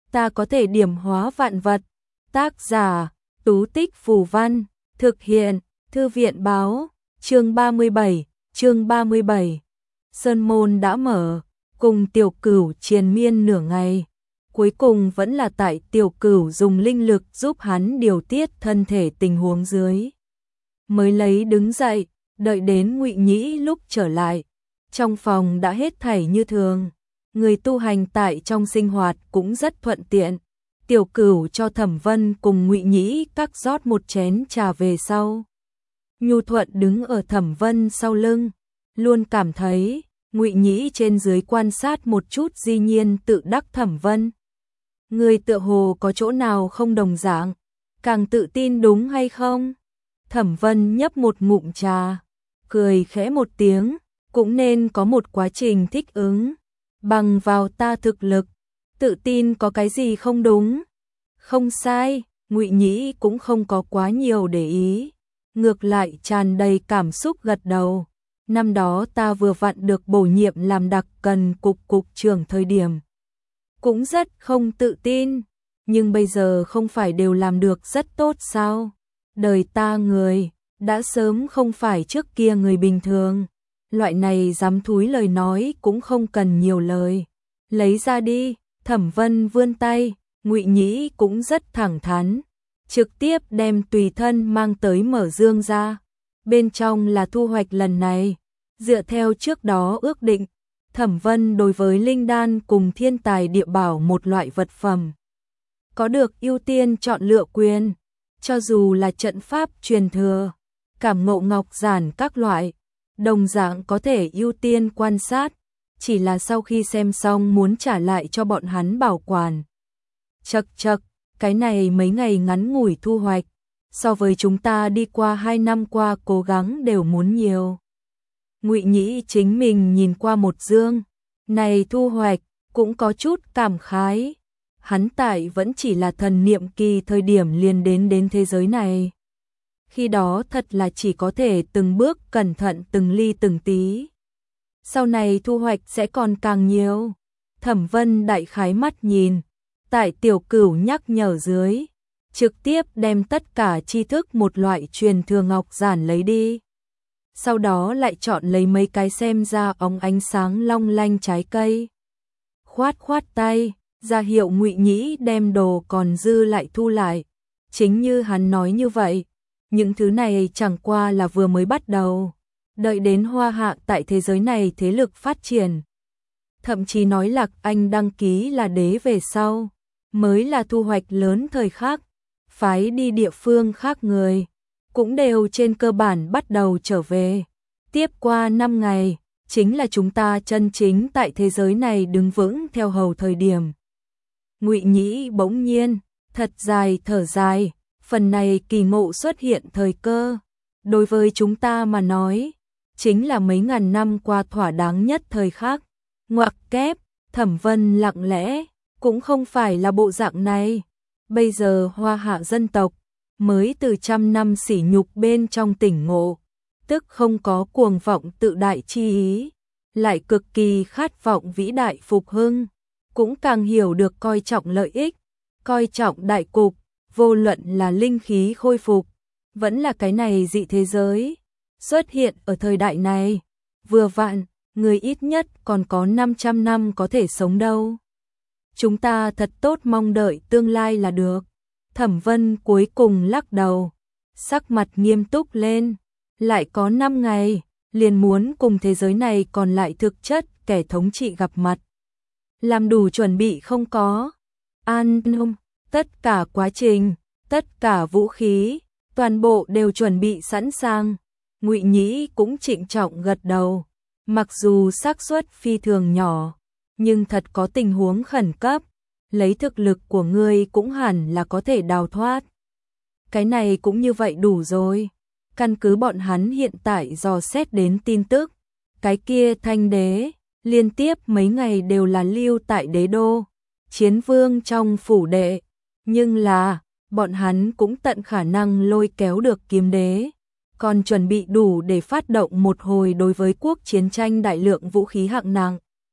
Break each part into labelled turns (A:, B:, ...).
A: ta có thể điểm hóa vạn vật. Tác giả, Tú Tích Phù Văn, thực hiện, Thư viện Báo, chương 37. Sơn môn đã mở, cùng Tiểu Cửu triền miên nửa ngày. Cuối cùng vẫn là tại Tiểu Cửu dùng linh lực giúp hắn điều tiết thân thể tình huống dưới. Mới lấy đứng dậy, đợi đến Ngụy Nhĩ lúc trở lại. Trong phòng đã hết thảy như thường. Người tu hành tại trong sinh hoạt cũng rất thuận tiện. Tiểu Cửu cho Thẩm Vân cùng Ngụy Nhĩ các rót một chén trà về sau. Nhu Thuận đứng ở Thẩm Vân sau lưng, luôn cảm thấy Ngụy Nhĩ trên dưới quan sát một chút di nhiên tự đắc Thẩm Vân. Người tựa hồ có chỗ nào không đồng dạng, càng tự tin đúng hay không? Thẩm Vân nhấp một ngụm trà, cười khẽ một tiếng, cũng nên có một quá trình thích ứng. Bằng vào ta thực lực, tự tin có cái gì không đúng? Không sai, Ngụy Nhĩ cũng không có quá nhiều để ý. Ngược lại tràn đầy cảm xúc gật đầu. Năm đó ta vừa vặn được bổ nhiệm làm đặc cần cục trưởng thời điểm. Cũng rất không tự tin, nhưng bây giờ không phải đều làm được rất tốt sao? Đời ta người, đã sớm không phải trước kia người bình thường. Loại này dám thúi lời nói cũng không cần nhiều lời. Lấy ra đi, Thẩm Vân vươn tay, Ngụy Nhĩ cũng rất thẳng thắn. Trực tiếp đem tùy thân mang tới mở dương ra. Bên trong là thu hoạch lần này. Dựa theo trước đó ước định, Thẩm Vân đối với linh đan cùng thiên tài địa bảo một loại vật phẩm. Có được ưu tiên chọn lựa quyền, cho dù là trận pháp truyền thừa, cảm ngộ ngọc giản các loại, đồng dạng có thể ưu tiên quan sát, chỉ là sau khi xem xong muốn trả lại cho bọn hắn bảo quản. Chậc, cái này mấy ngày ngắn ngủi thu hoạch, so với chúng ta đi qua 2 năm qua cố gắng đều muốn nhiều. Ngụy Nhĩ chính mình nhìn qua một dương, này thu hoạch, cũng có chút cảm khái. Hắn tại vẫn chỉ là thần niệm kỳ thời điểm liền đến thế giới này. Khi đó thật là chỉ có thể từng bước cẩn thận từng ly từng tí. Sau này thu hoạch sẽ còn càng nhiều. Thẩm Vân đại khái mắt nhìn, tại Tiểu Cửu nhắc nhở dưới, trực tiếp đem tất cả tri thức một loại truyền thừa ngọc giản lấy đi. Sau đó lại chọn lấy mấy cái xem ra óng ánh sáng long lanh trái cây. Khoát tay, ra hiệu Ngụy Nhĩ đem đồ còn dư lại thu lại. Chính như hắn nói như vậy, những thứ này chẳng qua là vừa mới bắt đầu. Đợi đến Hoa Hạ tại thế giới này thế lực phát triển. Thậm chí nói Lạc Anh đăng ký là đế về sau, mới là thu hoạch lớn thời khắc. Phái đi địa phương khác người, cũng đều trên cơ bản bắt đầu trở về. Tiếp qua 5 ngày, chính là chúng ta chân chính tại thế giới này đứng vững theo hầu thời điểm. Ngụy Nhĩ bỗng nhiên, thật dài thở dài, phần này kỳ ngộ xuất hiện thời cơ. Đối với chúng ta mà nói, chính là mấy ngàn năm qua thỏa đáng nhất thời khắc. Ngoặc kép, Thẩm Vân lặng lẽ, cũng không phải là bộ dạng này. Bây giờ Hoa Hạ dân tộc, mới từ 100 năm sỉ nhục bên trong tỉnh ngộ, tức không có cuồng vọng tự đại chi ý, lại cực kỳ khát vọng vĩ đại phục hưng, cũng càng hiểu được coi trọng lợi ích, coi trọng đại cục, vô luận là linh khí khôi phục, vẫn là cái này dị thế giới, xuất hiện ở thời đại này, vừa vặn, người ít nhất còn có 500 năm có thể sống đâu. Chúng ta thật tốt mong đợi tương lai là được. Thẩm Vân cuối cùng lắc đầu, sắc mặt nghiêm túc lên, lại có 5 ngày, liền muốn cùng thế giới này còn lại thực chất kẻ thống trị gặp mặt. Làm đủ chuẩn bị không có? An Nông, tất cả quá trình, tất cả vũ khí, toàn bộ đều chuẩn bị sẵn sàng. Ngụy Nhĩ cũng trịnh trọng gật đầu, mặc dù xác suất phi thường nhỏ, nhưng thật có tình huống khẩn cấp, lấy thực lực của ngươi cũng hẳn là có thể đào thoát. Cái này cũng như vậy đủ rồi. Căn cứ bọn hắn hiện tại dò xét đến tin tức, cái kia Thanh đế, liên tiếp mấy ngày đều là lưu tại đế đô, chiến vương trong phủ đệ, nhưng là, bọn hắn cũng tận khả năng lôi kéo được Kiếm đế, còn chuẩn bị đủ để phát động một hồi đối với quốc chiến tranh đại lượng vũ khí hạng nặng.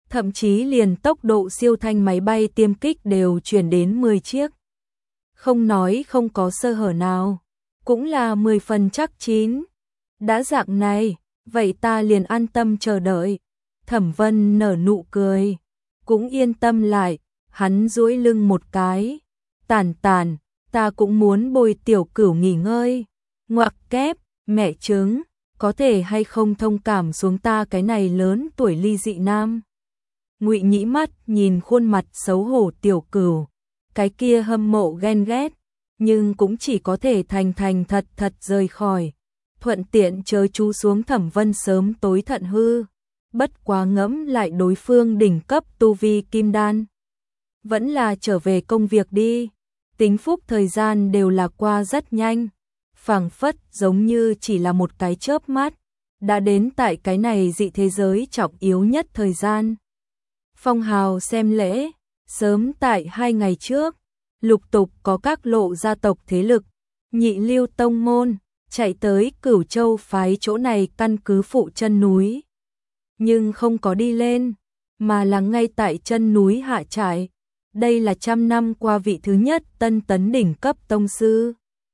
A: thậm chí liền tốc độ siêu thanh máy bay tiêm kích đều chuyển đến 10 chiếc. Không nói không có sơ hở nào, cũng là 10 phần chắc chín. Đã dạng này, vậy ta liền an tâm chờ đợi. Thẩm Vân nở nụ cười, cũng yên tâm lại, hắn duỗi lưng một cái. Tản tản, ta cũng muốn bồi Tiểu Cửu nghỉ ngơi. Ngoặc kép, mẹ trứng, có thể hay không thông cảm xuống ta cái này lớn tuổi ly dị nam. Ngụy Nhĩ mắt nhìn khuôn mặt xấu hổ Tiểu Cửu, cái kia hâm mộ ghen ghét, nhưng cũng chỉ có thể thành thành thật thật rời khỏi, thuận tiện chớ chú xuống Thẩm Vân sớm tối thận hư. Bất quá ngẫm lại đối phương đỉnh cấp tu vi kim đan, vẫn là trở về công việc đi. Tính phúc thời gian đều là qua rất nhanh, phảng phất giống như chỉ là một cái chớp mắt, đã đến tại cái này dị thế giới trọng yếu nhất thời gian. Phong hào xem lễ, sớm tại 2 ngày trước, lục tục có các lộ gia tộc thế lực, nhị lưu tông môn, chạy tới Cửu Châu phái chỗ này căn cứ phụ chân núi. Nhưng không có đi lên, mà là ngay tại chân núi hạ trại. Đây là 100 năm qua vị thứ nhất tân tấn đỉnh cấp tông sư.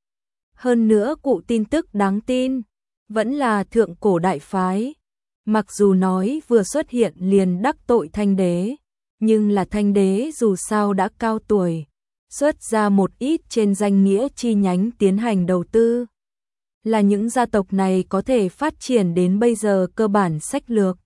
A: Hơn nữa cụ tin tức đáng tin, vẫn là thượng cổ đại phái. Mặc dù nói vừa xuất hiện liền đắc tội Thanh đế, nhưng là Thanh đế dù sao đã cao tuổi, xuất ra một ít trên danh nghĩa chi nhánh tiến hành đầu tư. Là những gia tộc này có thể phát triển đến bây giờ cơ bản sách lược.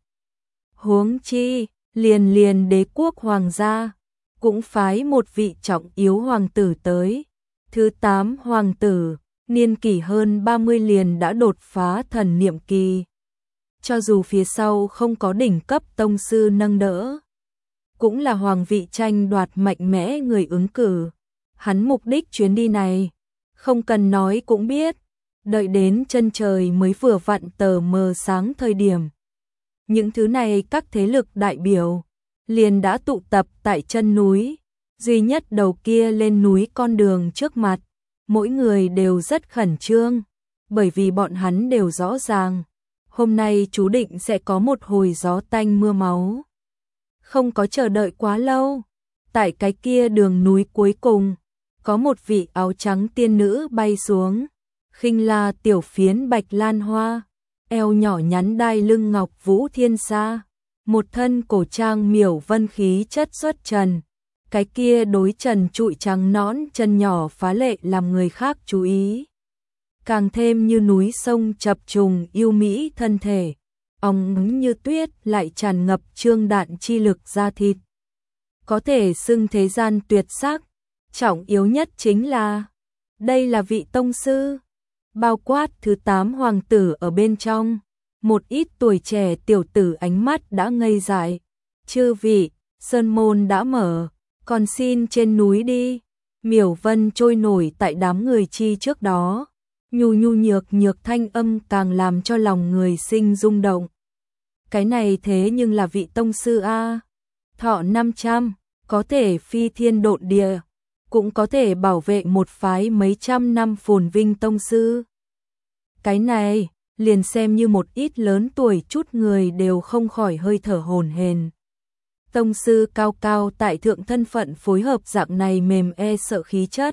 A: Huống chi, liền đế quốc hoàng gia, cũng phái một vị trọng yếu hoàng tử tới. Thứ 8 hoàng tử, niên kỷ hơn 30 liền đã đột phá thần niệm kỳ. Cho dù phía sau không có đỉnh cấp tông sư nâng đỡ, cũng là hoàng vị tranh đoạt mạnh mẽ người ứng cử. Hắn mục đích chuyến đi này, không cần nói cũng biết, đợi đến chân trời mới vừa vặn tờ mờ sáng thời điểm. Những thứ này các thế lực đại biểu liền đã tụ tập tại chân núi, duy nhất đầu kia lên núi con đường trước mặt, mỗi người đều rất khẩn trương, bởi vì bọn hắn đều rõ ràng, hôm nay chú định sẽ có một hồi gió tanh mưa máu. Không có chờ đợi quá lâu, tại cái kia đường núi cuối cùng, có một vị áo trắng tiên nữ bay xuống, khinh la tiểu phiến bạch lan hoa, eo nhỏ nhắn đai lưng ngọc vũ thiên sa, một thân cổ trang miểu vân khí chất xuất trần, cái kia đối trần trụi trắng nõn chân nhỏ phá lệ làm người khác chú ý. Càng thêm như núi sông chập trùng yêu mỹ thân thể, óng ánh như tuyết lại tràn ngập trương đạn chi lực da thịt. Có thể xưng thế gian tuyệt sắc, trọng yếu nhất chính là, đây là vị tông sư, bao quát thứ 8 hoàng tử ở bên trong. Một ít tuổi trẻ tiểu tử ánh mắt đã ngây dại. Chư vị, sơn môn đã mở, còn xin trên núi đi. Miểu Vân trôi nổi tại đám người chi trước đó, nhu nhược thanh âm càng làm cho lòng người sinh rung động. Cái này thế nhưng là vị tông sư a, thọ 500, có thể phi thiên độn địa, cũng có thể bảo vệ một phái mấy trăm năm phồn vinh tông sư. Cái này liền xem như một ít lớn tuổi chút người đều không khỏi hơi thở hổn hển. Tông sư cao cao tại thượng thân phận phối hợp dạng này mềm sợ khí chất,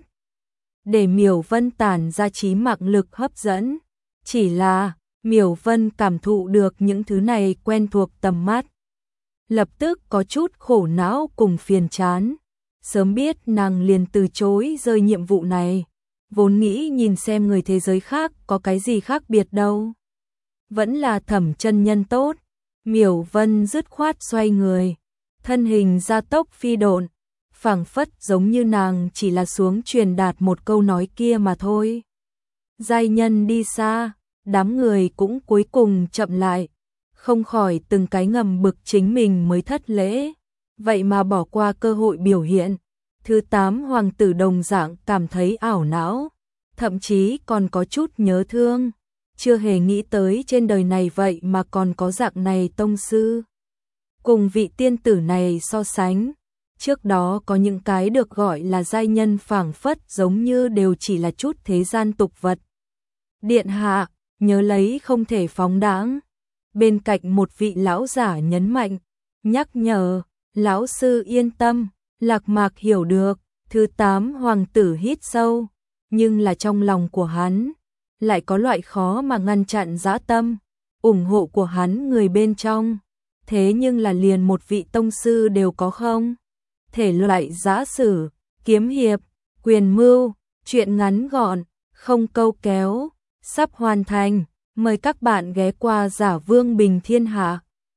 A: để Miểu Vân tản ra trí mạng lực hấp dẫn. Chỉ là, Miểu Vân cảm thụ được những thứ này quen thuộc tầm mắt. Lập tức có chút khổ não cùng phiền chán. Sớm biết nàng liền từ chối rơi nhiệm vụ này. Vốn nghĩ nhìn xem người thế giới khác có cái gì khác biệt đâu. Vẫn là Thẩm chân nhân tốt. Miểu Vân dứt khoát xoay người, thân hình gia tốc phi độn, phảng phất giống như nàng chỉ là xuống truyền đạt một câu nói kia mà thôi. Giai nhân đi xa, đám người cũng cuối cùng chậm lại, không khỏi từng cái ngầm bực chính mình mới thất lễ, vậy mà bỏ qua cơ hội biểu hiện. Thứ 8 hoàng tử đồng dạng cảm thấy ảo não, thậm chí còn có chút nhớ thương, chưa hề nghĩ tới trên đời này vậy mà còn có dạng này tông sư. Cùng vị tiên tử này so sánh, trước đó có những cái được gọi là giai nhân phảng phất giống như đều chỉ là chút thế gian tục vật. Điện hạ, nhớ lấy không thể phóng đãng. Bên cạnh một vị lão giả nhấn mạnh, nhắc nhở, lão sư yên tâm, Lạc Mạc hiểu được, thứ 8 hoàng tử hít sâu, nhưng là trong lòng của hắn, lại có loại khó mà ngăn chặn dã tâm, ủng hộ của hắn người bên trong, thế nhưng là liền một vị tông sư đều có không? Thể loại giã sử, kiếm hiệp, quyền mưu, truyện ngắn gọn, không câu kéo, sắp hoàn thành, mời các bạn ghé qua Giả Vương Bình Thiên Hạ.